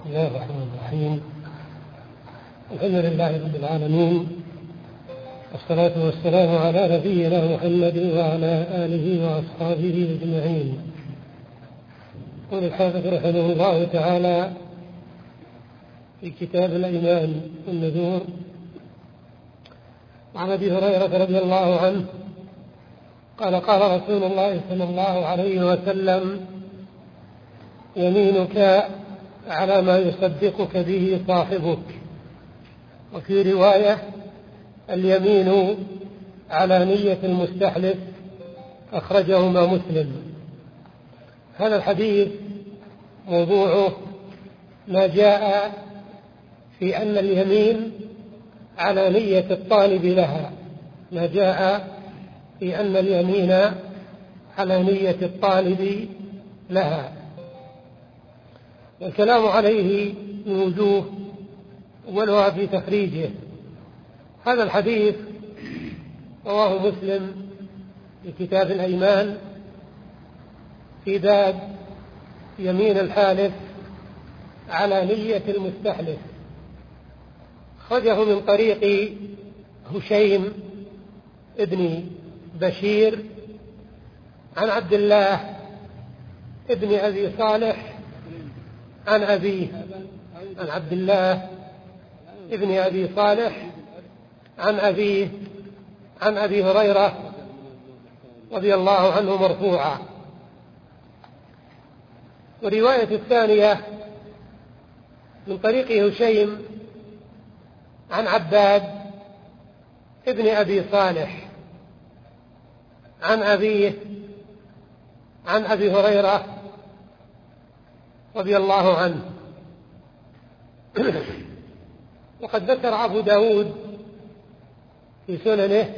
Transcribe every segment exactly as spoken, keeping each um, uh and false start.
بسم الله الرحمن الرحيم. الحمد لله رب العالمين، والصلاة والسلام على نبينا محمد وعلى آله وأصحابه أجمعين. يقول الحافظ رحمه الله تعالى في كتاب الأيمان والنذور عن أبي هريرة رضي الله عنه قال: قال رسول الله صلى الله عليه وسلم: يمينك على ما يصدقك به صاحبك. وفي رواية: اليمين على نية المستحلف، أخرجهما مسلم. هذا الحديث موضوعه ما جاء في أن اليمين على نية الطالب لها، ما جاء في أن اليمين على نية الطالب لها. والكلام عليه من وجوه، أولها في تخريجه. هذا الحديث رواه مسلم في كتاب الأيمان في باب يمين الحالف على نية المستحلف، خرجه من طريق هشيم ابن بشير عن عبد الله ابن أبي صالح عن أبيه، عن عبد الله ابن أبي صالح عن أبيه عن أبي هريرة رضي الله عنه مرفوعا. ورواية الثانية من طريق هشيم عن عباد ابن أبي صالح عن أبيه عن أبي هريرة رضي الله عنه. وقد ذكر أبو داود في سننه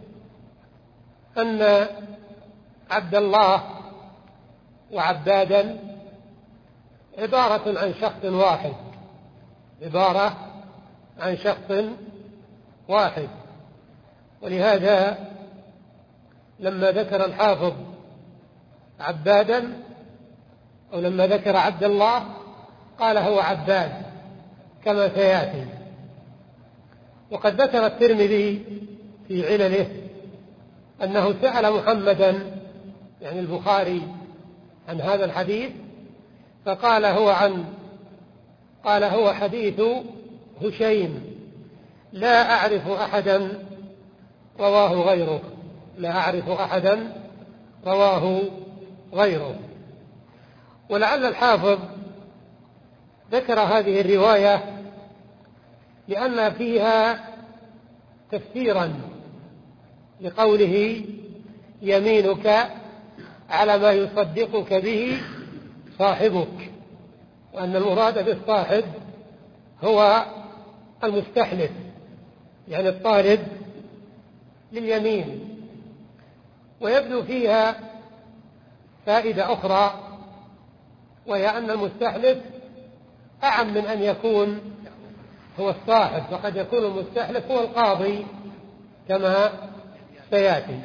أن عبد الله وعبادا عبارة عن شخص واحد، عبارة عن شخص واحد. ولهذا لما ذكر الحافظ عبادا أو لما ذكر عبد الله قال هو عباد كما سيأتي. وقد ذكر الترمذي في علله أنه سأل محمدا يعني البخاري عن هذا الحديث فقال هو عن قال هو حديث هشيم، لا أعرف أحدا رواه غيره، لا أعرف أحدا رواه غيره. ولعل الحافظ ذكر هذه الرواية لأن فيها تفسيرا لقوله: يمينك على ما يصدقك به صاحبك، وأن المراد بالصاحب هو المستحلف، يعني الطالب لليمين. ويبدو فيها فائدة أخرى، وهي أن المستحلف أعم من أن يكون هو الصاحب، فقد يكون المستحلف هو القاضي كما سيأتي.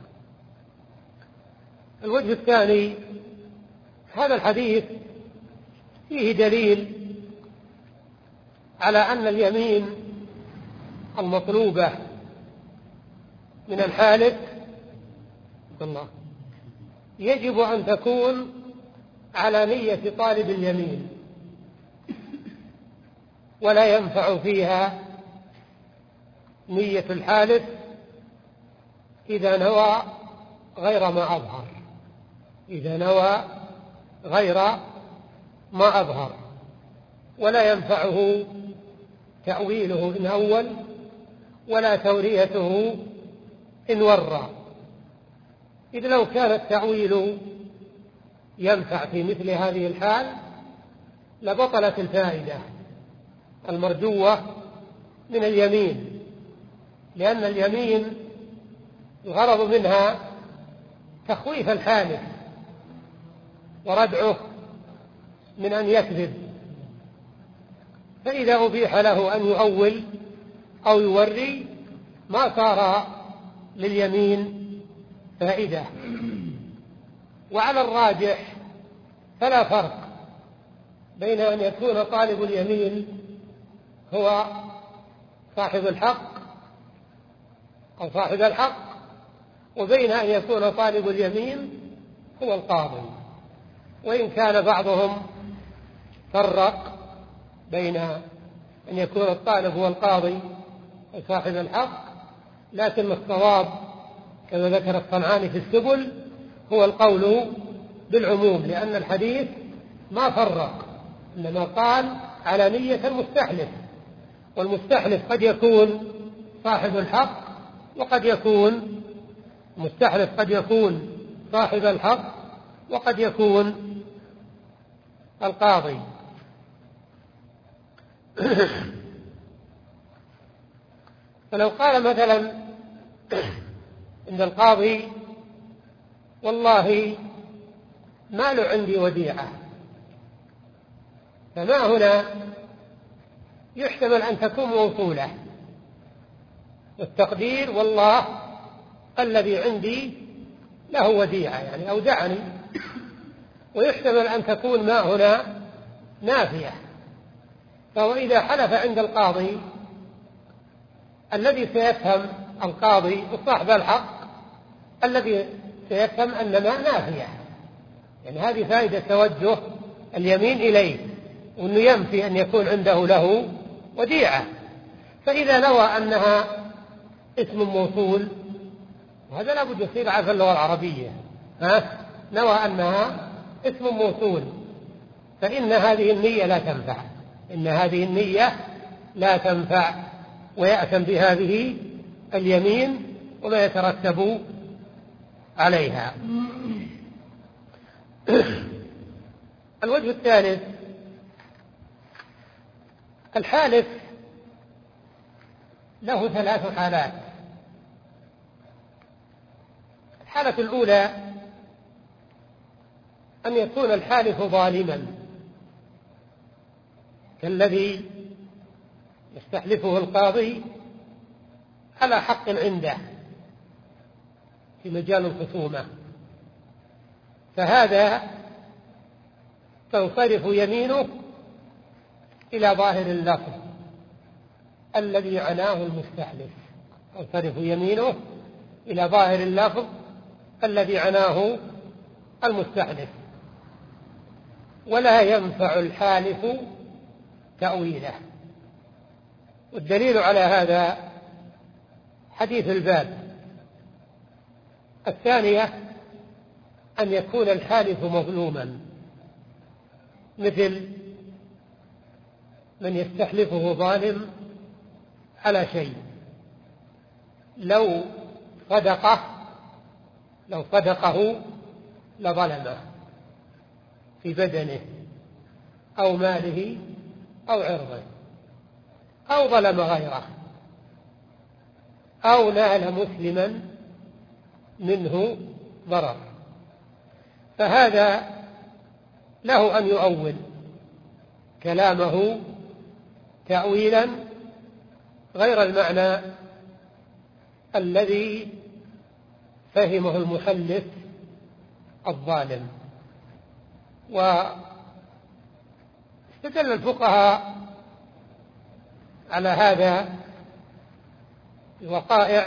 الوجه الثاني، هذا الحديث فيه دليل على أن اليمين المطلوبة من الحالف الله يجب أن تكون على نية طالب اليمين، ولا ينفع فيها نية الحالف إذا نوى غير ما أظهر، إذا نوى غير ما أظهر. ولا ينفعه تأويله إن أول، ولا توريته إن ورى، إذ لو كان التأويل ينفع في مثل هذه الحال لبطلت الفائدة المرجوة من اليمين، لأن اليمين الغرض منها تخويف الحالف وردعه من أن يكذب. فإذا أبيح له أن يؤول أو يوري ما صار لليمين فائدة. وعلى الراجح فلا فرق بين أن يكون طالب اليمين هو صاحب الحق أو صاحب الحق، وبين أن يكون طالب اليمين هو القاضي. وإن كان بعضهم فرق بين أن يكون الطالب هو القاضي وصاحب الحق، لكن الصواب كما ذكر الصنعاني في السبل هو القول بالعموم، لأن الحديث ما فرق، إنما قال على نية المستحلف، والمستحلف قد يكون صاحب الحق وقد يكون مستحلف قد يكون صاحب الحق وقد يكون القاضي. فلو قال مثلا إن القاضي والله ما له عندي وديعة، فما هنا يحتمل أن تكون موصولة، والتقدير والله الذي عندي له وديعة يعني أودعني، ويحتمل أن تكون ما هنا نافية. فهو إذا حلف عند القاضي الذي سيفهم القاضي وصاحب الحق الذي سيفهم أن ما نافية، يعني هذه فائدة توجه اليمين إليه، وأنه ينفي أن يكون عنده له وديعة. فإذا نوى أنها اسم موصول، وهذا لا بد يصير عارف اللغة العربية، ها؟ نوى أنها اسم موصول، فإن هذه النية لا تنفع، إن هذه النية لا تنفع، ويأثم بهذه اليمين وما يترتب عليها. الوجه الثالث، الحالف له ثلاث حالات. الحالة الأولى أن يكون الحالف ظالما كالذي يستحلفه القاضي على حق عنده في مجال الخصومة، فهذا تنصرف يمينه إلى ظاهر اللفظ الذي عناه المستحلف، تنصرف يمينه إلى ظاهر اللفظ الذي عناه المستحلف، ولا ينفع الحالف تأويله. والدليل على هذا حديث الباب. الثانية أن يكون الحالف مظلوما، مثل من يستحلفه ظالم على شيء، لو صدقه لو صدقه لظلمه في بدنه أو ماله أو عرضه، أو ظلم غيره، أو نال مسلما منه ضرر، فهذا له أن يؤول كلامه تأويلا غير المعنى الذي فهمه المحلف الظالم. واستدل الفقهاء على هذا الوقائع،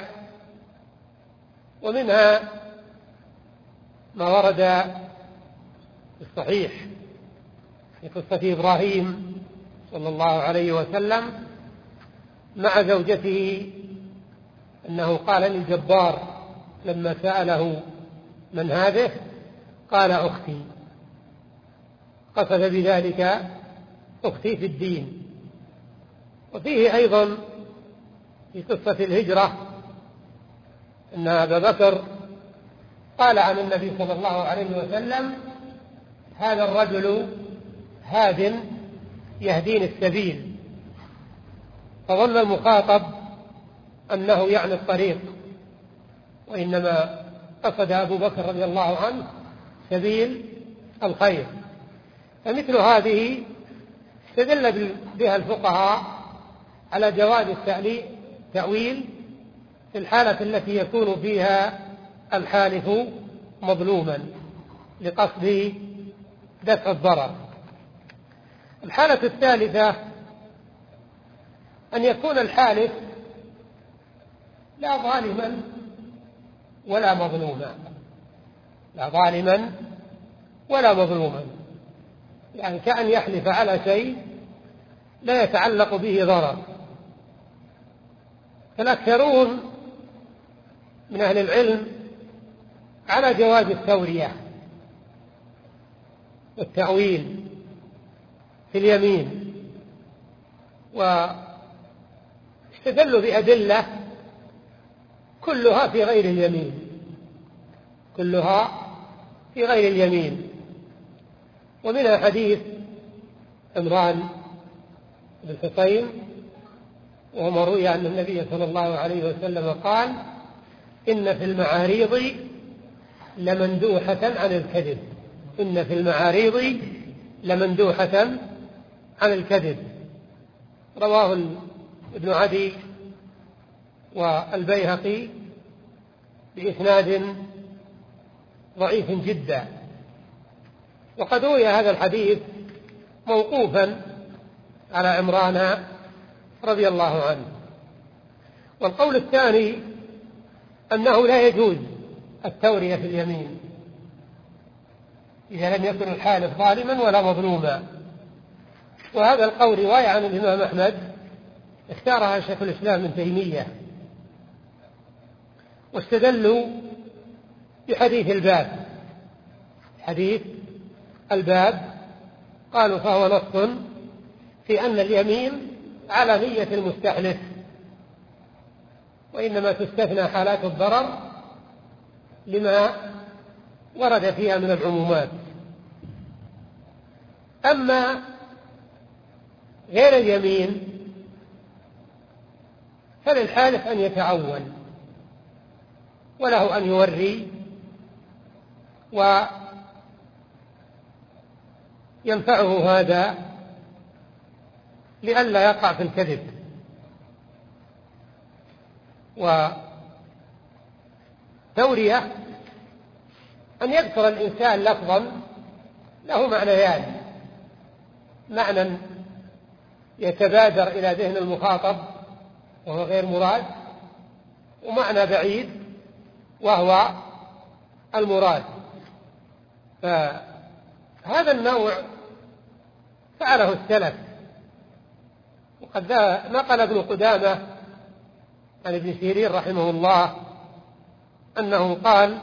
ومنها ما ورد في الصحيح في قصة إبراهيم صلى الله عليه وسلم مع زوجته، أنه قال للجبار لما سأله من هذه قال أختي، قصد بذلك أختي في الدين. وفيه أيضا في قصة الهجرة أن أبا بكر قال عن النبي صلى الله عليه وسلم هذا الرجل هاد يهدين السبيل، فظن المخاطب أنه يعني الطريق، وإنما قصد أبو بكر رضي الله عنه سبيل الخير. فمثل هذه استدل بها الفقهاء على جواز التأويل في الحالة التي يكون فيها الحالف مظلوما لقصد دفع الضرر. الحالة الثالثة أن يكون الحالف لا ظالما ولا مظلوما، لا ظالما ولا مظلوما، يعني كأن يحلف على شيء لا يتعلق به ضرر. فالأكثرون من أهل العلم على جواز التورية والتأويل في اليمين، واستدلوا بأدلة كلها في غير اليمين، كلها في غير اليمين. ومنها حديث عمران بن حصين، وهو روي أن النبي صلى الله عليه وسلم قال: إن في المعاريض لمندوحة عن الكذب، إن في المعاريض لمندوحة عن الكذب. رواه ابن عدي والبيهقي بإسناد ضعيف جدا. وقد روي هذا الحديث موقوفا على عمران رضي الله عنه. والقول الثاني أنه لا يجوز التورية في اليمين إذا لم يكن الحالف ظالما ولا مظلوما. وهذا القول رواية عن الإمام أحمد اختارها شيخ الإسلام ابن تيمية، واستدلوا بحديث الباب، حديث الباب قالوا فهو نص في أن اليمين على نية المستحلف، وإنما تستثنى حالات الضرر لما ورد فيها من العمومات. أما غير اليمين فللحالف أن يتعول، وله أن يوري وينفعه هذا لئلا يقع في الكذب. وتورية أن يذكر الإنسان لفظا له معنيان: معنى يتبادر إلى ذهن المخاطب وهو غير مراد، ومعنى بعيد وهو المراد. فهذا النوع فعله السلف، وقد نقل ابن قدامة عن ابن سيرين رحمه الله أنه قال: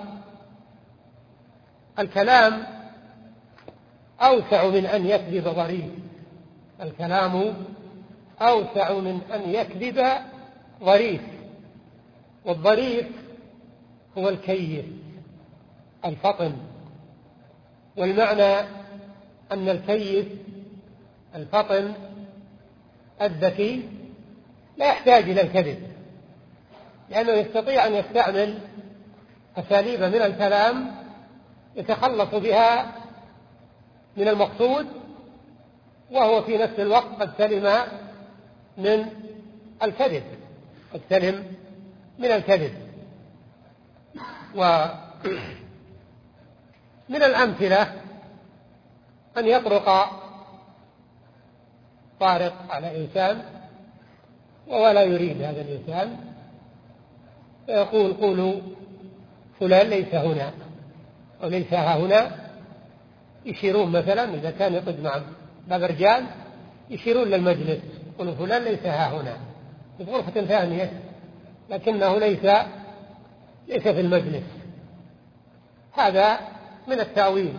الكلام أوسع من أن يكذب ظريف، الكلام أوسع من أن يكذب ظريف. والظريف هو الكيس الفطن، والمعنى أن الكيس الفطن الذكي لا يحتاج إلى الكذب، لأنه يستطيع أن يستعمل أساليب من الكلام يتخلص بها من المقصود، وهو في نفس الوقت قد سلم من الكذب، قد سلم من الكذب. ومن الأمثلة أن يطرق طارق على إنسان وهو لا يريد هذا الإنسان، فيقول: قولوا فلان ليس هنا أو ليس ها هنا. يشيرون مثلا إذا كان يقعد مع باب رجال يشيرون للمجلس، يقولوا فلان ليس ها هنا في غرفة ثانية لكنه ليس ليس في المجلس. هذا من التأويل.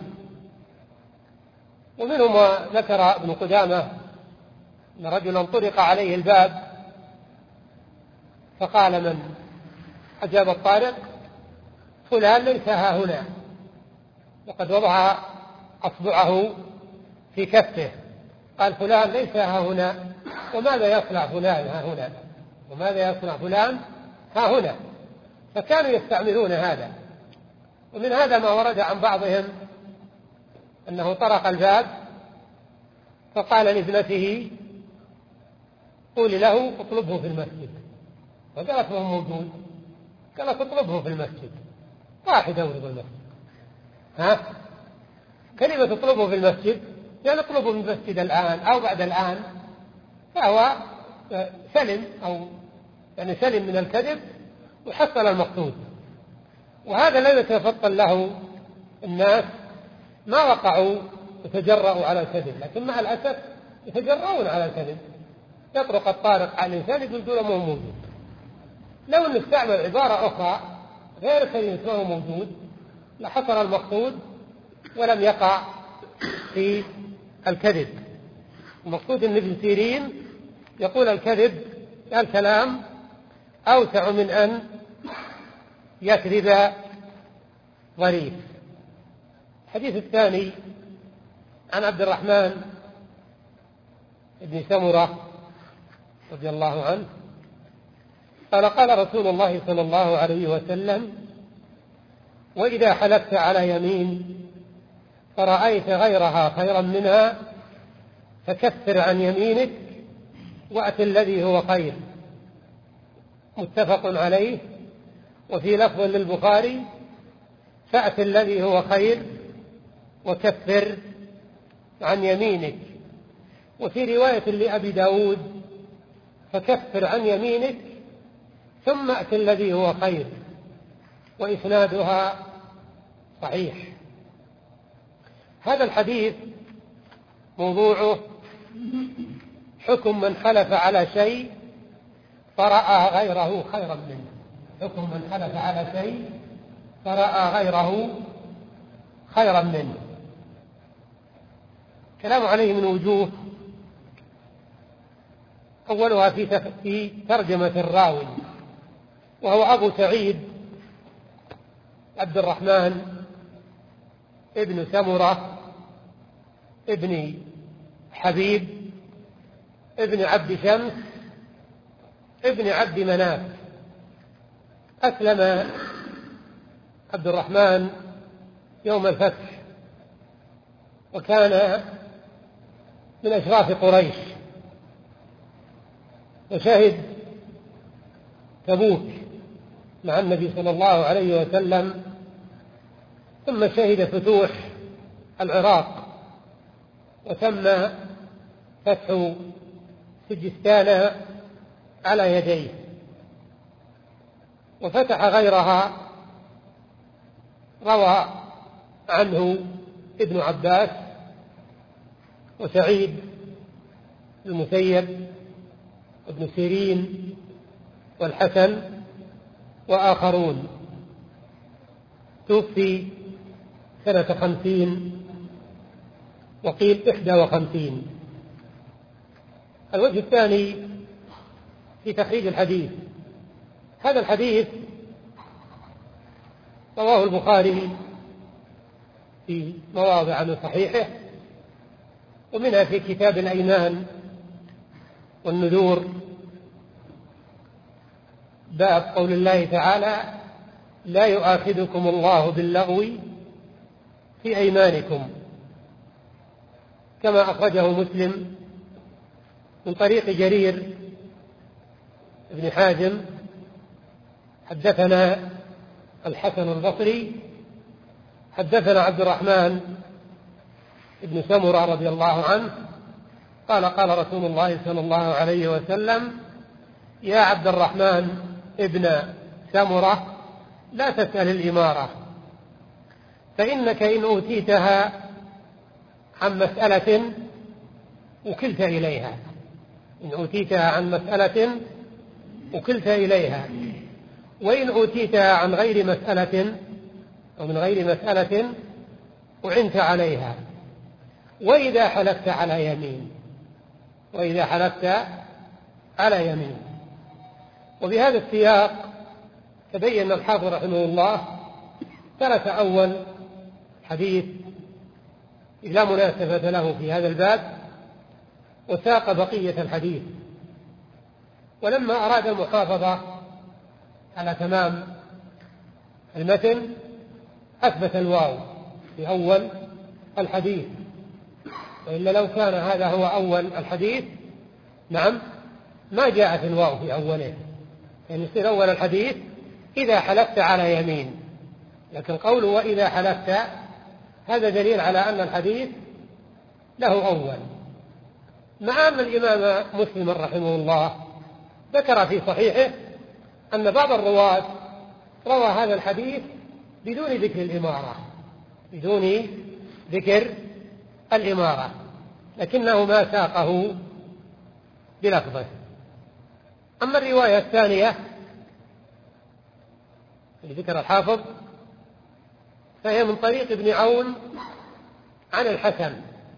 ومنهم ما ذكر ابن قدامة أن رجلا طرق عليه الباب فقال من أجاب الطارق: فلان ليس ها هنا، وقد وضع أصبعه في كفه، قال: فلان ليس ها هنا، وماذا يصنع فلان ها هنا، وماذا يصنع فلان ها هنا. فكانوا يستعملون هذا. ومن هذا ما ورد عن بعضهم أنه طرق الباب فقال لابنته: قولي له اطلبه في المسجد. فقالت: وهو موجود؟ قالت: اطلبه في المسجد، واحد يورد المسجد. ها كلمة اطلبه في المسجد يعني اطلبه من المسجد الآن أو بعد الآن، فهو سلم أو يعني سلم من الكذب وحصل المقصود. وهذا الذي يتفضل له الناس، ما وقعوا يتجرؤوا على الكذب، لكن مع الأسف يتجرؤون على الكذب. يطرق الطارق على الإنسان يقول دونه مو موجود. لو أن استعمل عبارة أخرى غير كلمة هو موجود لحصل المقصود ولم يقع في الكذب. المقصود أن ابن سيرين يقول الكذب الكلام أوسع من أن يكذب ظريف. الحديث الثاني عن عبد الرحمن بن سمرة رضي الله عنه قال قال رسول الله صلى الله عليه وسلم: وإذا حلفت على يمين فرأيت غيرها خيرا منها فكفر عن يمينك وأت الذي هو خير. متفق عليه. وفي لفظ للبخاري: فأت الذي هو خير وكفر عن يمينك. وفي رواية لأبي داود: فكفر عن يمينك ثم أت الذي هو خير. وإسنادها صحيح. هذا الحديث موضوعه حكم من حلف على شيء فرأى غيره خيرا منه. حكم من حلف على شيء فرأى غيره خيرا منه. كلام عليه من وجوه. أولها في ترجمة الراوي، وهو أبو سعيد عبد الرحمن ابن سمرة ابن حبيب ابن عبد شمس ابن عبد مناف. أسلم عبد الرحمن يوم الفتح، وكان من أشراف قريش، وشهد تبوك مع النبي صلى الله عليه وسلم، ثم شهد فتوح العراق، وتم فتح سجستان على يديه، وفتح غيرها. روى عنه ابن عباس وسعيد المسيب وابن سيرين والحسن وآخرون. توفي سنة خمسين وقيل إحدى وخمسين. الوجه الثاني في تخريج الحديث. هذا الحديث رواه البخاري في مواضع من صحيحه، ومنها في كتاب الأيمان والنذور، باب قول الله تعالى: لا يؤاخذكم الله باللغو في أيمانكم، كما أخرجه مسلم من طريق جرير بن حازم: حدثنا الحسن البصري حدثنا عبد الرحمن بن سمرة رضي الله عنه قال قال رسول الله صلى الله عليه وسلم: يا عبد الرحمن ابن سمرة لا تسأل الإمارة، فإنك إن أوتيتها عن مسألة وكلت إليها. إن أوتيتها عن مسألة وكلت إليها، وإن أوتيتها عن غير مسألة أو من غير مسألة أعنت عليها. وإذا حلفت على يمين وإذا حلفت على يمين. وبهذا السياق تبين الحافظ رحمه الله ترك أول حديث لا مناسبة له في هذا الباب، وساق بقية الحديث. ولما أراد المحافظة على تمام المتن أثبت الواو في أول الحديث، وإلا لو كان هذا هو أول الحديث نعم ما جاءت الواو في أوله، يعني يصير أول الحديث إذا حلفت على يمين. لكن قوله وإذا حلفت هذا دليل على أن الحديث له أول، مع أن الإمام مسلم رحمه الله ذكر في صحيحه أن بعض الرواة روى هذا الحديث بدون ذكر الإمارة، بدون ذكر الإمارة، لكنه ما ساقه بلفظه. أما الرواية الثانية اللي ذكر الحافظ فهي من طريق ابن عون عن الحسن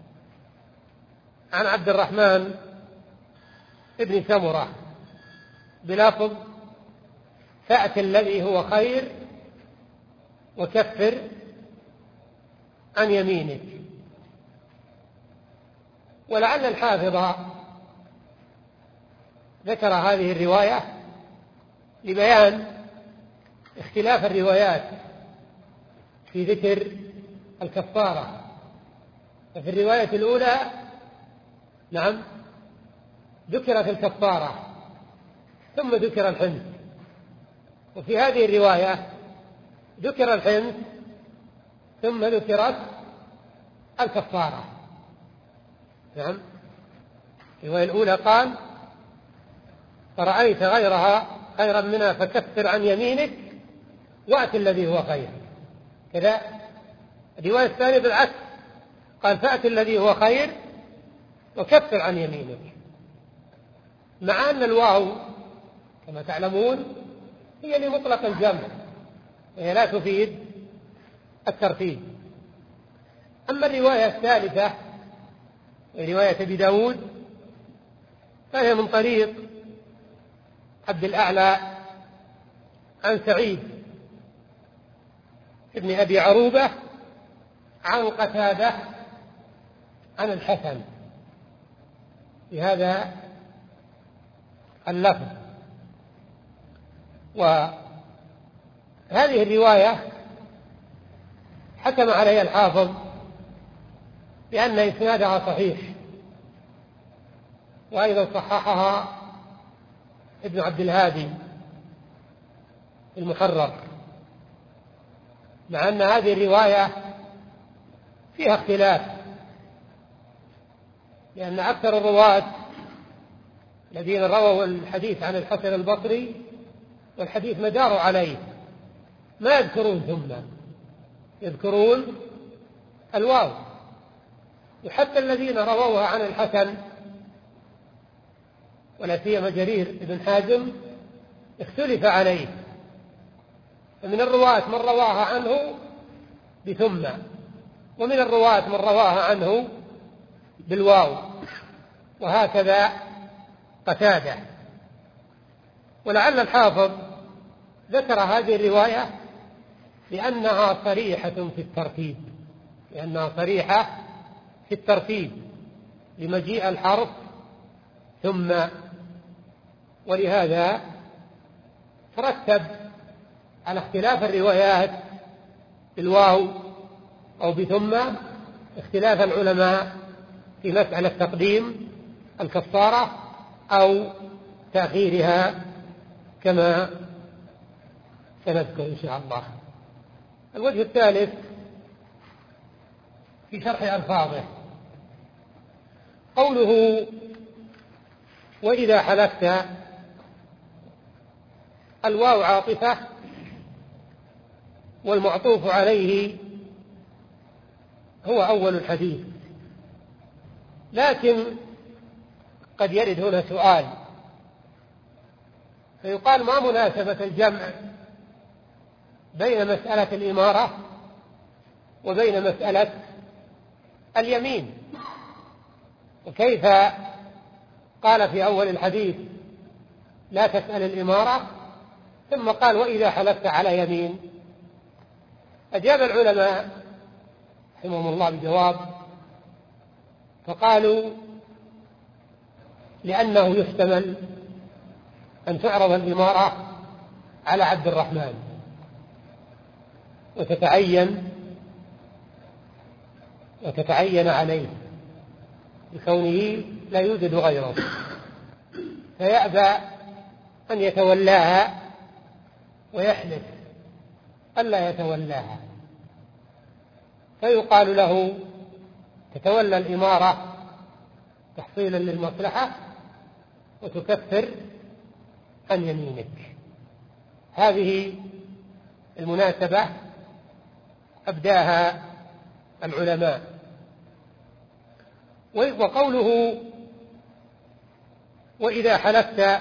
عن عبد الرحمن ابن سمرة بلفظ: فأت الذي هو خير وكفر عن يمينك. ولعل الحافظ ذكر هذه الرواية لبيان اختلاف الروايات في ذكر الكفارة. ففي الرواية الأولى نعم ذكرت الكفارة ثم ذكر الحنث، وفي هذه الرواية ذكر الحنث ثم ذكرت الكفارة. نعم الرواية الأولى قال: فرأيت غيرها خيرا منها فكفر عن يمينك وأت الذي هو خير. كذا الرواية الثانية بالعكس، قال: فأت الذي هو خير وكفر عن يمينك، مع أن الواو كما تعلمون هي لمطلق الجمع، وهي لا تفيد الترتيب. أما الرواية الثالثة رواية أبي داود فهي من طريق عبد الأعلى عن سعيد ابن أبي عروبة عن قتادة عن الحسن بهذا اللفظ. وهذه الرواية حكم عليها الحافظ بأن إسنادها صحيح، وأيضا صححها ابن عبد الهادي المحرر، مع أن هذه الرواية فيها اختلاف، لأن أكثر الرواة الذين رووا الحديث عن الحسن البصري والحديث مدار عليه ما يذكرون ثم، يذكرون الواو، وحتى الذين رووها عن الحسن ولا سيما جرير بن حازم اختلف عليه، فمن الرواة من رواها عنه بثم، ومن الرواة من رواها عنه بالواو، وهكذا قتادة. ولعل الحافظ ذكر هذه الرواية لأنها صريحة في الترتيب، لأنها صريحة في الترتيب لمجيء الحرف ثم، ولهذا ترتب على اختلاف الروايات بالواو أو بثم اختلاف العلماء في مسألة تقديم الكفارة أو تأخيرها كما سنذكر إن شاء الله. الوجه الثالث في شرح ألفاظه قوله: وإذا حلفت، الواو عاطفة والمعطوف عليه هو أول الحديث، لكن قد يرد هنا سؤال فيقال: ما مناسبة الجمع بين مسألة الإمارة وبين مسألة اليمين؟ وكيف قال في أول الحديث لا تسأل الإمارة ثم قال وإذا حلفت على يمين؟ أجاب العلماء رحمهم الله بجواب، فقالوا: لأنه يحتمل أن تعرض الإمارة على عبد الرحمن وتتعين وتتعين عليه بكونه لا يوجد غيره، فيأبى أن يتولاها ويحلف ألا يتولاها، فيقال له تتولى الإمارة تحصيلا للمصلحة وتكفر عن يمينك. هذه المناسبة أبداها العلماء. وقوله وإذا حلفت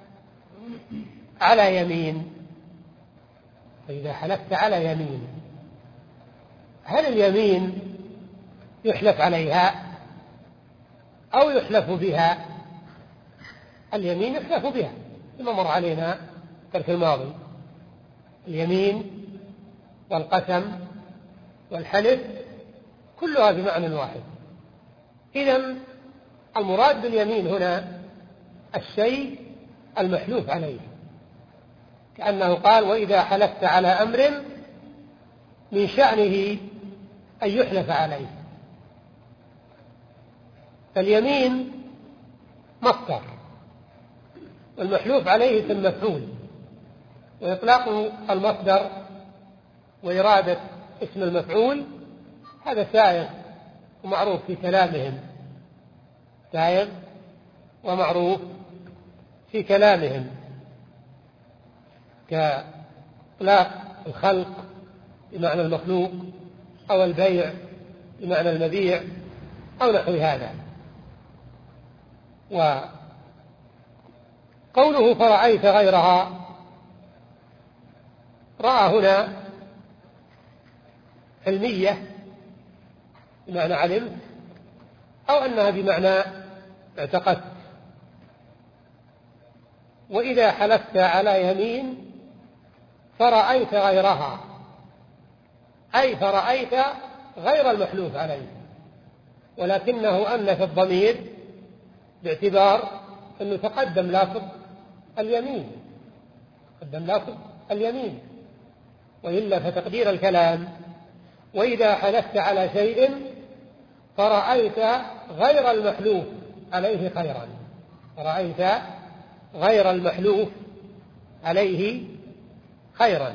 على يمين، وإذا حلفت على يمين، هل اليمين يحلف عليها أو يحلف بها؟ اليمين يحلف بها كما مر علينا في الماضي. اليمين والقسم والحلف كلها بمعنى واحد. إذن المراد باليمين هنا الشيء المحلوف عليه، كأنه قال وإذا حلفت على أمر من شأنه أن يحلف عليه. فاليمين مصدر، والمحلوف عليه اسم مفعول، وإطلاق المصدر وإرادة اسم المفعول هذا سائغ ومعروف في كلامهم، سائغ ومعروف في كلامهم، كإطلاق الخلق بمعنى المخلوق، أو البيع بمعنى المبيع، أو نحو هذا. وقوله فرأيت غيرها، رأى هنا علمية بمعنى علمت، أو أنها بمعنى اعتقدت. وإذا حلفت على يمين فرأيت غيرها، أي فرأيت غير المحلوف عليه، ولكنه أنث الضمير باعتبار أنه تقدم لافظ اليمين، تقدم لافظ اليمين، وإلا فتقدير الكلام وإذا حلفت على شيء فرأيت غير المحلوف عليه خيرا، فرأيت غير المحلوف عليه خيرا،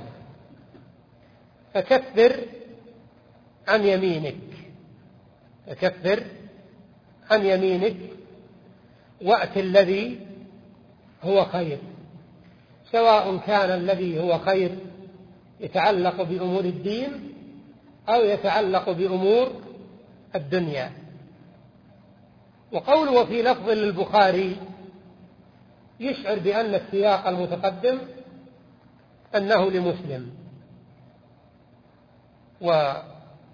فكفر عن يمينك، فكفر عن يمينك وأت الذي هو خير، سواء كان الذي هو خير يتعلق بأمور الدين أو يتعلق بأمور الدنيا. وقوله وفي لفظ للبخاري يشعر بأن السياق المتقدم أنه لمسلم. وقوله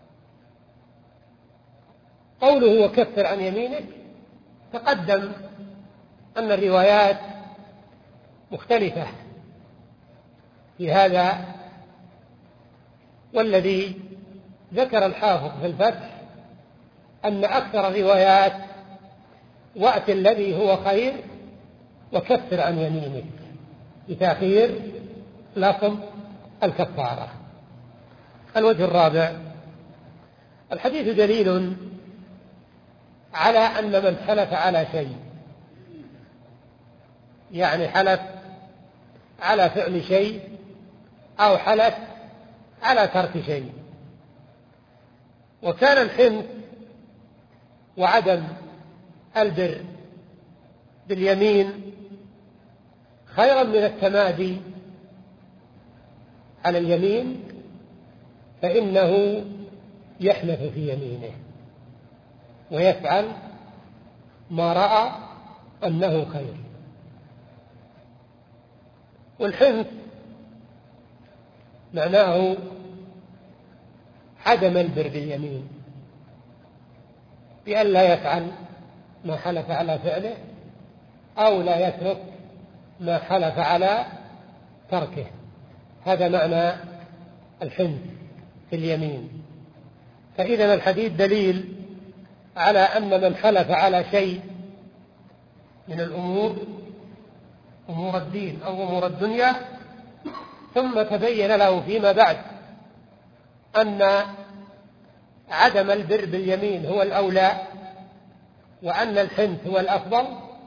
وكفر عن يمينك تقدم أن الروايات مختلفة في هذا، والذي ذكر الحافظ في الفتح أن أكثر الروايات وأت الذي هو خير وكفر عن يمينك بتأخير لفظ الكفارة. الوجه الرابع، الحديث دليل على أن من حلف على شيء، يعني حلف على فعل شيء أو حلف على ترك شيء، وكان الحنث وعدم البر باليمين خيرا من التمادي على اليمين، فإنه يحلف في يمينه ويفعل ما رأى أنه خير. والحنث معناه عدم البر باليمين، بأن لا يفعل ما حلف على فعله أو لا يترك ما حلف على تركه. هذا معنى الحنث في اليمين. فإذا الحديث دليل على أن من حلف على شيء من الأمور، أمور الدين أو أمور الدنيا، ثم تبين له فيما بعد أن عدم البر باليمين هو الأولى وأن الحنث هو الأفضل،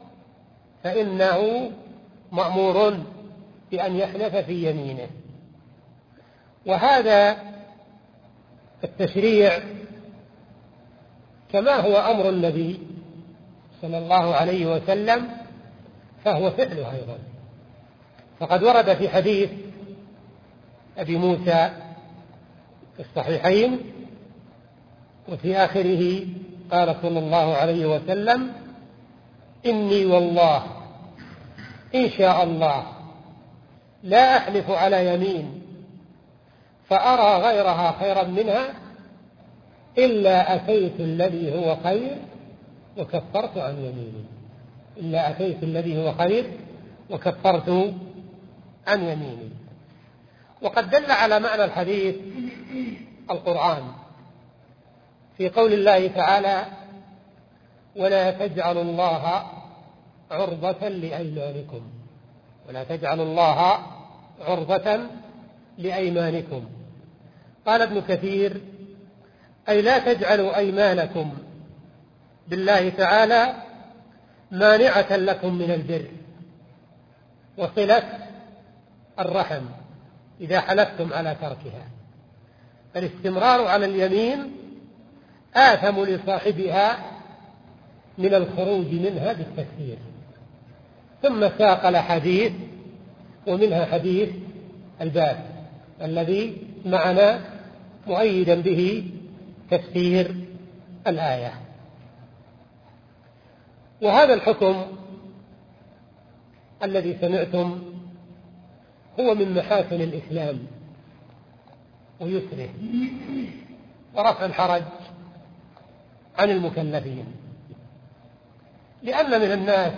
فإنه مأمور بأن يحلف في يمينه. وهذا التشريع كما هو أمر النبي صلى الله عليه وسلم فهو فعله أيضا. فقد ورد في حديث أبي موسى في الصحيحين وفي آخره قال صلى الله عليه وسلم: إني والله إن شاء الله لا أحلف على يمين فأرى غيرها خيرا منها إلا أتيت الذي هو خير وكفرت عن يميني إلا أتيت الذي هو خير وكفرت عن يميني. وقد دل على معنى الحديث القرآن في قول الله تعالى: ولا تجعلوا الله عرضة لأيمانكم ولا تجعلوا الله عرضة لأيمانكم. قال ابن كثير: أي لا تجعلوا أيمانكم بالله تعالى مانعة لكم من البر وصلة الرحم إذا حلفتم على تركها، فالاستمرار على اليمين آثم لصاحبها من الخروج منها بالتكفير. ثم ساق الحديث ومنها حديث الباب الذي معنا مؤيدا به تفسير الآية. وهذا الحكم الذي سمعتم هو من محاسن الإسلام ويسره ورفع الحرج عن المكلفين، لأن من الناس،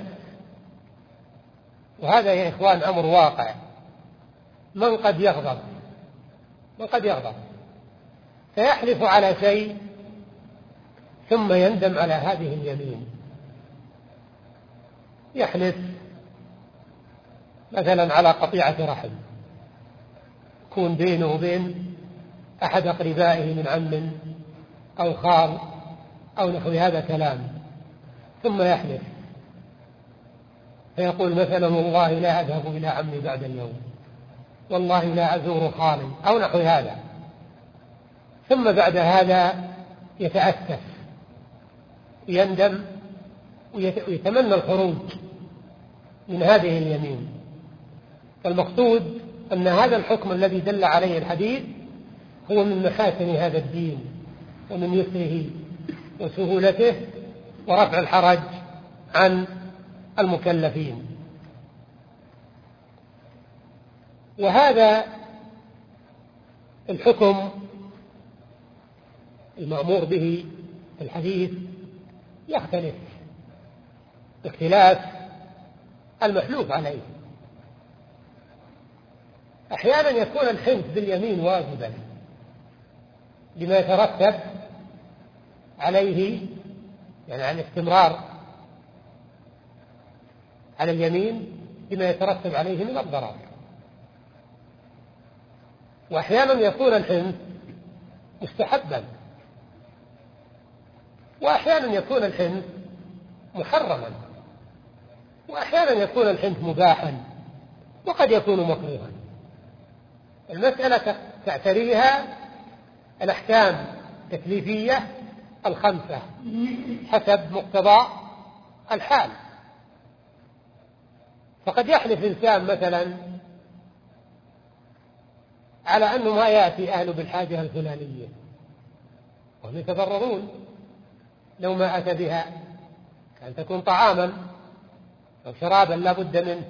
وهذا يا إخوان أمر واقع، من قد يغضب من قد يغضب فيحلف على شيء ثم يندم على هذه اليمين. يحلف مثلا على قطيعة رحم يكون بينه وبين أحد أقربائه من عم أو خال أو نحو هذا كلام، ثم يحلف فيقول مثلا: والله لا أذهب إلى عمي بعد اليوم، والله لا أزور خالي أو نحو هذا، ثم بعد هذا يتأسف ويندم ويتمنى الخروج من هذه اليمين. فالمقصود أن هذا الحكم الذي دل عليه الحديث هو من محاسن هذا الدين ومن يسره وسهولته ورفع الحرج عن المكلفين. وهذا الحكم المأمور به في الحديث يختلف باختلاف المحلوف عليه. أحيانا يكون الحنث باليمين واجبا لما يترتب عليه، يعني عن الاستمرار على اليمين لما يترتب عليه من الضرر. وأحيانا يكون الحنث مستحبا، وأحيانا يكون الحنث محرما، وأحيانا يكون الحنث مباحا، وقد يكون مكروها. المسألة تعتريها الأحكام التكليفية الخمسة حسب مقتضى الحال. فقد يحلف إنسان مثلا على أنه ما يأتي أهله بالحاجة الفلانية وهم يتضررون لو ما أتى بها، كان تكون طعاما أو شرابا لا بد منه،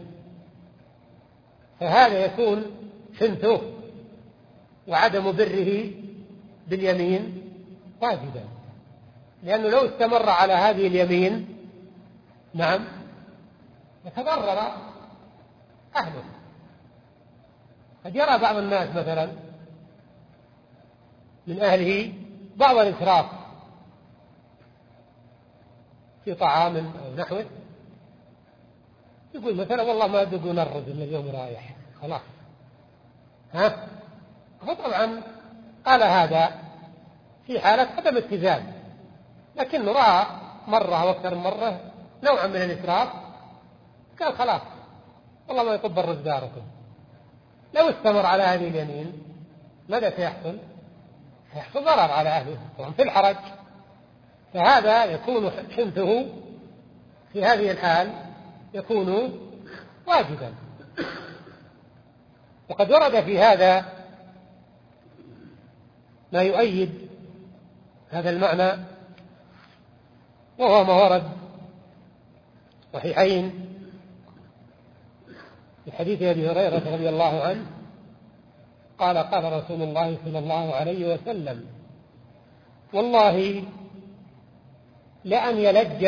فهذا يكون حنثه وعدم بره باليمين واجبا، لأنه لو استمر على هذه اليمين نعم يتضرر أهله. قد يرى بعض الناس مثلا من أهله بعض الإسراف في طعام أو نحوه، يقول مثلا: والله ما بدو نرد إلا اليوم رايح خلاص. ها؟ فطبعا قال هذا في حالة عدم اتزان، لكنه رأى مرة وأكثر من مرة نوعا من الإسراف، قال خلاص والله ما يطب الرز داركم. لو استمر على هذه اليمين ماذا سيحصل؟ سيحصل ضرر على أهله وهم في الحرج. فهذا يكون حنثه في هذه الحال يكون واجبا. وقد ورد في هذا ما يؤيد هذا المعنى، وهو ما ورد صحيحين في حديث أبي هريرة رضي الله عنه قال قال رسول الله صلى الله عليه وسلم: والله لأن يلج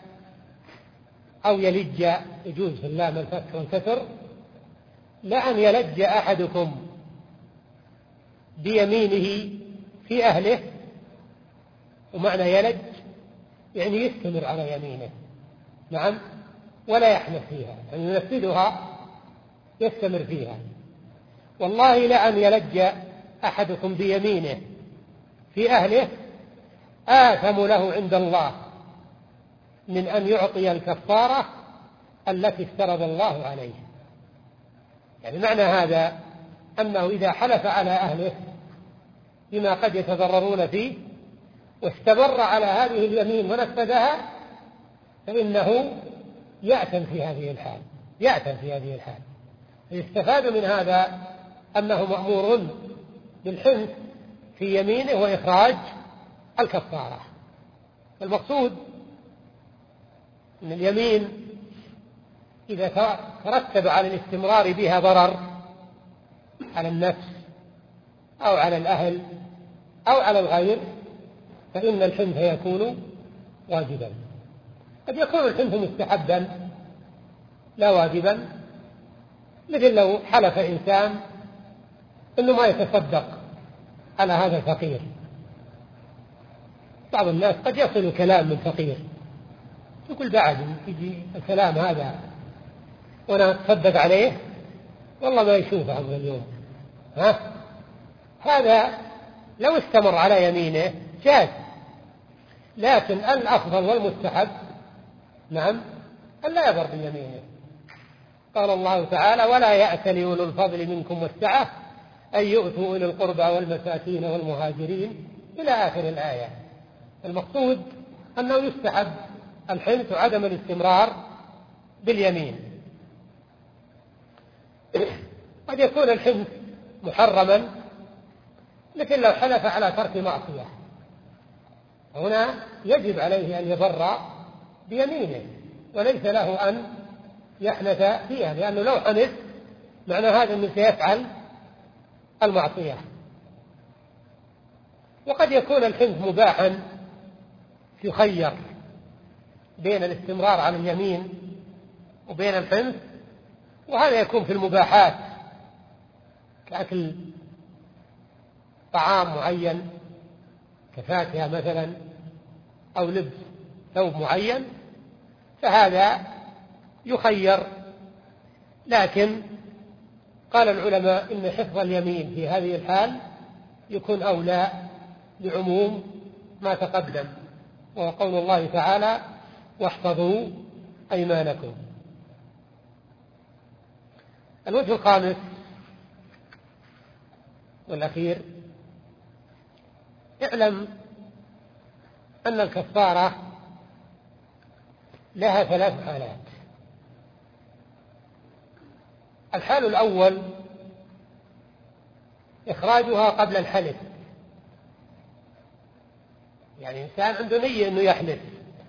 أو يلج، يجوز في اللام الفتح والكسر، لأن يلج أحدكم بيمينه في أهله، ومعنى يلج يعني يستمر على يمينه، نعم، ولا يحنث فيها، يعني ينفذها يستمر فيها. والله لأن يلج أحدكم بيمينه في أهله آثم له عند الله من أن يعطي الكفارة التي افترض الله عليه. يعني معنى هذا أنه إذا حلف على أهله بما قد يتضررون فيه واستمر على هذه اليمين ونفذها فإنه يأثم في هذه الحال، يأثم في هذه الحال. يستفاد من هذا أنه مأمور بالحنث في يمينه وإخراج الكفارة. المقصود أن اليمين إذا ترتب على الاستمرار بها ضرر على النفس أو على الأهل أو على الغير فإن الحنث يكون واجبا. قد يكون الحنث مستحبا لا واجبا، مثل لو حلف إنسان أنه ما يتصدق على هذا الفقير. بعض الناس قد يصل كلام من فقير يقول بعد يجي الكلام هذا وأنا أتصدق عليه والله ما يشوفه من اليوم، ها؟ هذا لو استمر على يمينه جاز، لكن الأفضل والمستحب نعم أن لا يبر بيمينه. قال الله تعالى: ولا يأتل أولو الفضل منكم والسعة أن يؤتوا أولي القربى والمساكين والمهاجرين إلى آخر الآية. المقصود أنه يستحب الحنث وعدم الاستمرار باليمين. قد يكون الحنث محرما، مثل لو حلف على ترك معصية، هنا يجب عليه أن يبر بيمينه وليس له أن يحنث فيها، لأنه لو حنث معنى هذا أنه سيفعل المعصية. وقد يكون الحنث مباحا، يخير بين الاستمرار على اليمين وبين الحنث، وهذا يكون في المباحات كأكل طعام معين كفاكهة مثلا أو لبس ثوب معين، فهذا يخير. لكن قال العلماء إن حفظ اليمين في هذه الحال يكون أولى لعموم ما تقدم، وقول الله تعالى: واحفظوا أيمانكم. الوجه الخامس والأخير: اعلم أن الكفارة لها ثلاث حالات. الحال الأول إخراجها قبل الحلف، يعني إنسان عنده نية أنه يحلف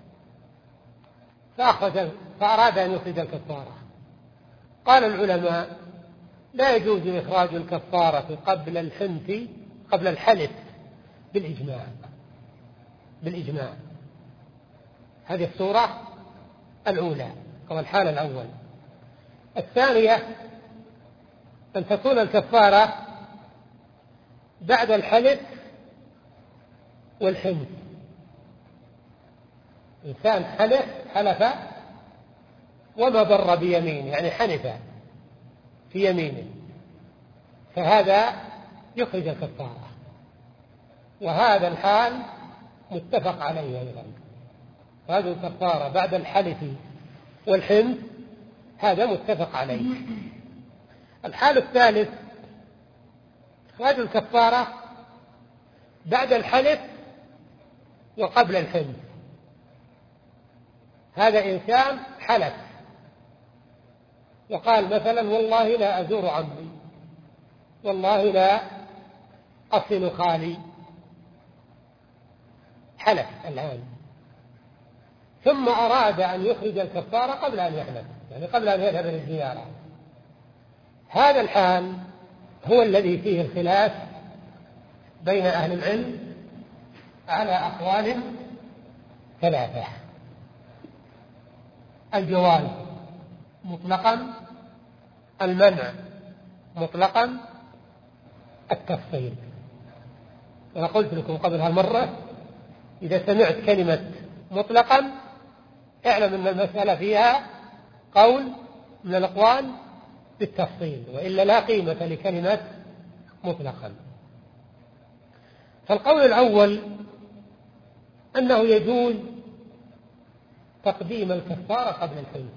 فأخرج فأراد أن يخرج الكفارة. قال العلماء: لا يجوز إخراج الكفارة قبل الحنث قبل الحلف بالإجماع بالإجماع هذه الصورة الأولى أو الحالة الأول. الثانية أن تكون الكفارة بعد الحلف والحنث. إنسان حلف حلف وما بر بيمينه، يعني حنث في يمينه، فهذا يخرج الكفارة، وهذا الحال متفق عليه أيضا. هذه الكفارة بعد الحلف والحنث هذا متفق عليه. الحال الثالث إخراج الكفارة بعد الحلف وقبل الحنث. هذا إنسان حلف وقال مثلا والله لا أزور عمي، والله لا أصل خالي، حلف الآن، ثم أراد أن يخرج الكفارة قبل أن يحلف، يعني قبل أن يذهب للزيارة. هذا الحال هو الذي فيه الخلاف بين أهل العلم على أقوال ثلاثة: الجواز مطلقا، المنع مطلقا، التفصيل. أنا قلت لكم قبل هالمرة إذا سمعت كلمة مطلقا اعلم أن المسألة فيها قول من الأقوال بالتفصيل، وإلا لا قيمة لكلمة مطلقا. فالقول الأول أنه يجوز تقديم الكفارة قبل الحنث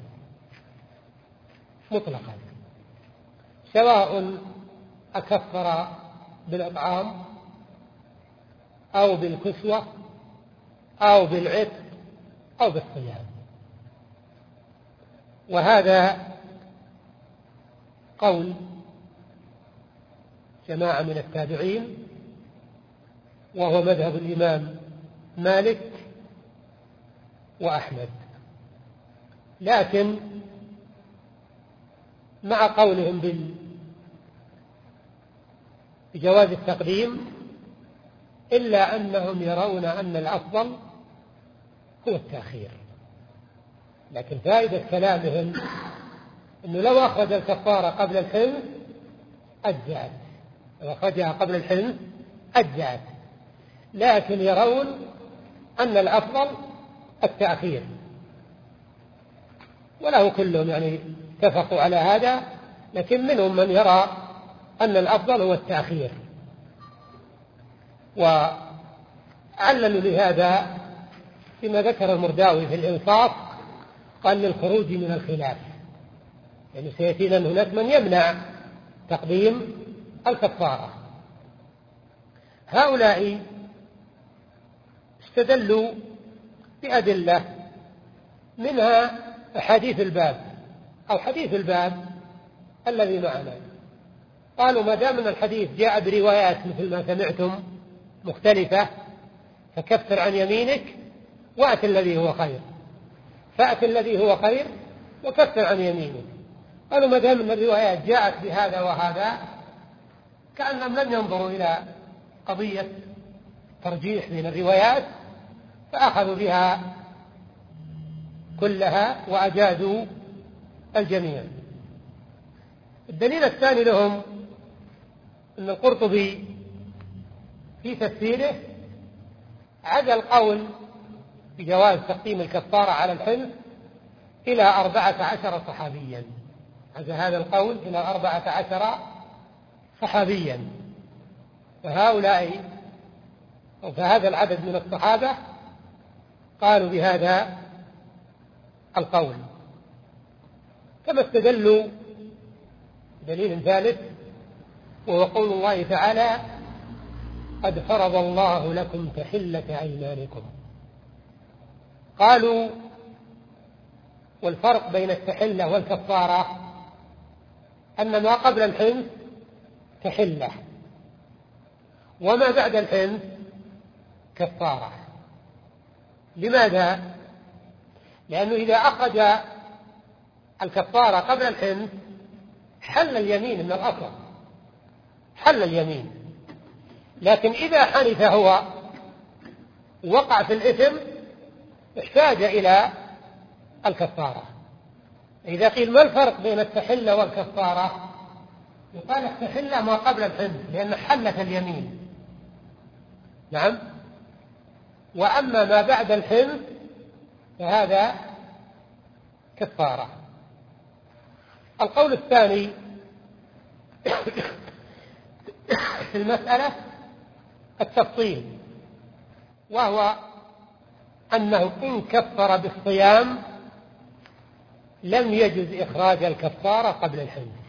مطلقا، سواء أكفر بالإطعام أو بالكسوة أو بالعتق أو بالصيام. وهذا قول جماعة من التابعين، وهو مذهب الإمام مالك وأحمد. لكن مع قولهم بجواز التقديم إلا أنهم يرون أن الأفضل هو التأخير. لكن فائدة كلامهم أنه لو أخرج الكفارة قبل الحنث أجزأت، لو أخرجها قبل الحنث أجزأت، لكن يرون أن الأفضل التأخير، وله كلهم يعني اتفقوا على هذا، لكن منهم من يرى أن الأفضل هو التأخير. وعللوا لهذا فيما ذكر المرداوي في الإنصاف، قال للخروج من الخلاف، يعني سيأتينا أن هناك من يمنع تقديم الكفارة. هؤلاء استدلوا بأدلة، منها حديث الباب أو حديث الباب الذي معنا. قالوا ما دام أن الحديث جاء بروايات مثل ما سمعتم مختلفة فكفر عن يمينك وأت الذي هو خير، فأت الذي هو خير وكفر عن يمينك. قالوا ما دام أن الروايات جاءت بهذا وهذا كأنهم لم ينظروا إلى قضية ترجيح بين الروايات، فأخذوا بها كلها وأجازوا الجميع. الدليل الثاني لهم أن القرطبي في تفسيره عزى القول بجواز تقديم الكفارة على الحنث إلى أربعة عشر صحابيا، عزى هذا القول إلى أربعة عشر صحابيا. فهؤلاء أو فهذا العدد من الصحابة قالوا بهذا القول. كما استدلوا دليل ثالث وهو قول الله تعالى قد فرض الله لكم تحلة أيمانكم. قالوا والفرق بين التحلة والكفارة أن ما قبل الحنث تحلة وما بعد الحنث كفارة. لماذا؟ لأنه إذا أخرج الكفارة قبل الحنث حل اليمين من الأصل، حل اليمين، لكن إذا حنث هو وقع في الإثم احتاج إلى الكفارة. إذا قيل ما الفرق بين التحلة والكفارة؟ يقال التحلة ما قبل الحنث لأن حلت اليمين، نعم، وأما ما بعد الحنث فهذا كفارة. القول الثاني في المسألة التفصيل، وهو أنه إن كفر بالصيام لم يجز إخراج الكفارة قبل الحنث،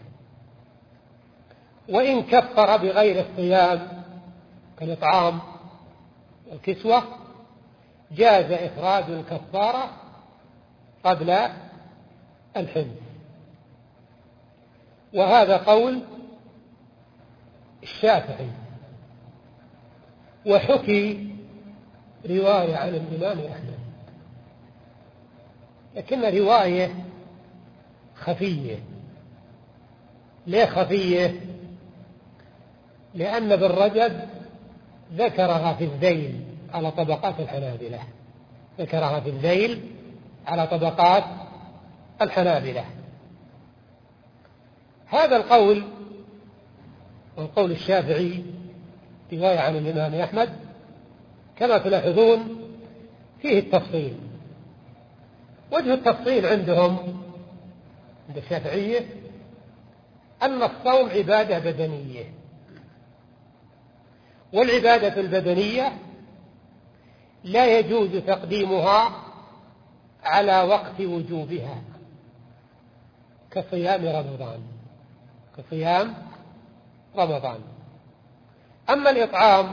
وإن كفر بغير الصيام كالإطعام والكسوة جاز إخراج الكفارة قبل الحنث. وهذا قول الشافعي. وحكي رواية عن الإمام أحمد، لكن رواية خفية. ليه خفية؟ لأن ابن رجب ذكرها في الذيل على طبقات الحنابلة، ذكرها في الذيل على طبقات الحنابلة. هذا القول والقول الشافعي رواية عن الإمام أحمد كما تلاحظون فيه التفصيل. وجه التفصيل عندهم عند الشافعية أن الصوم عبادة بدنية، والعبادة البدنية لا يجوز تقديمها على وقت وجوبها كصيام رمضان كصيام رمضان. أما الإطعام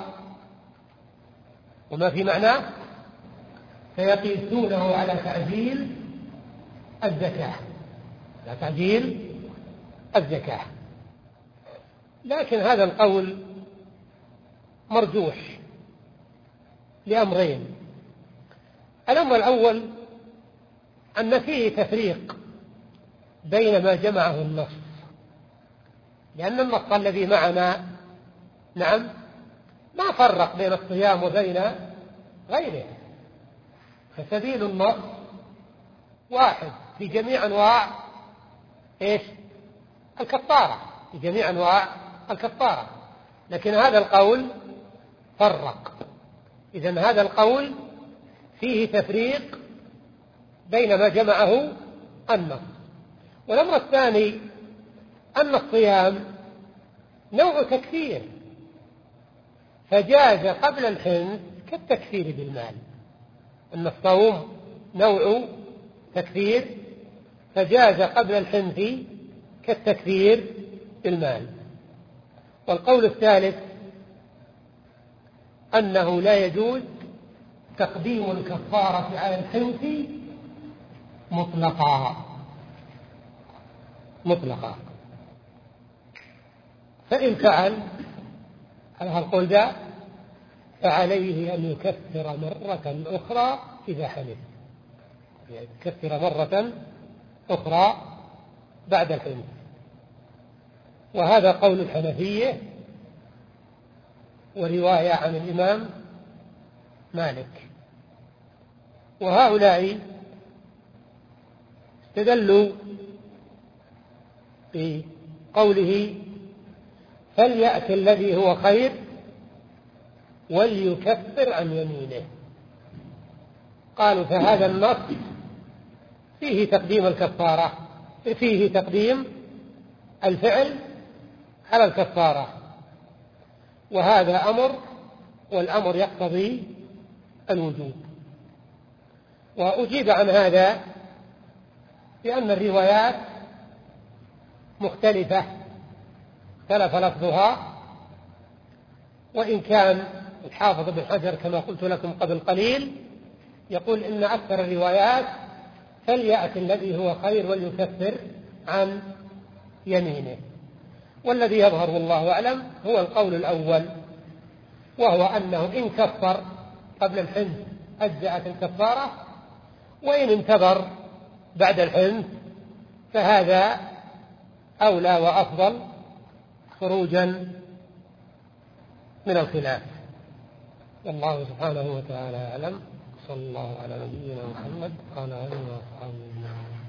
وما في معناه فيقيسونه على تعجيل الزكاة، على تعجيل الزكاة. لكن هذا القول مرجوح لأمرين. الأمر الأول أن فيه تفريق بين ما جمعه النص، لأن النص الذي معنا نعم ما فرق بين الصيام وبين غيره، فسبيل النص واحد في جميع أنواع إيش؟ الكفارة، في جميع أنواع الكفارة. لكن هذا القول فرق. إذن هذا القول فيه تفريق بين ما جمعه النص. والأمر الثاني أن الصيام نوع تكفير، فجاز قبل الحنث كالتكفير بالمال. أن الصوم نوع تكفير فجاز قبل الحنث كالتكفير بالمال. والقول الثالث أنه لا يجوز تقديم الكفارة على الحنث مطلقا مطلقا فإن فعل على هالقول ذا فعليه أن يكفر مرة أخرى إذا حنث، يعني يكفر مرة أخرى بعد الحنث. وهذا قول الحنفية ورواية عن الإمام مالك. وهؤلاء استدلوا بقوله فليأتي الذي هو خير وليكفر عن يمينه. قالوا فهذا النص فيه تقديم الكفارة، فيه تقديم الفعل على الكفارة، وهذا أمر والأمر يقتضي الوجوب. وأجيب عن هذا بأن الروايات مختلفة، اختلف لفظها، وإن كان الحافظ ابن حجر كما قلت لكم قبل قليل يقول إن أكثر الروايات فليأتي الذي هو خير وليكفر عن يمينه. والذي يظهر والله أعلم هو القول الأول، وهو أنه إن كفر قبل الحنث أجزأت الكفارة، وإن انتظر بعد الحنث فهذا أولى وأفضل خروجا من الخلاف. والله سبحانه وتعالى أعلم. صلى الله على نبينا محمد وعلى آله وصحبه.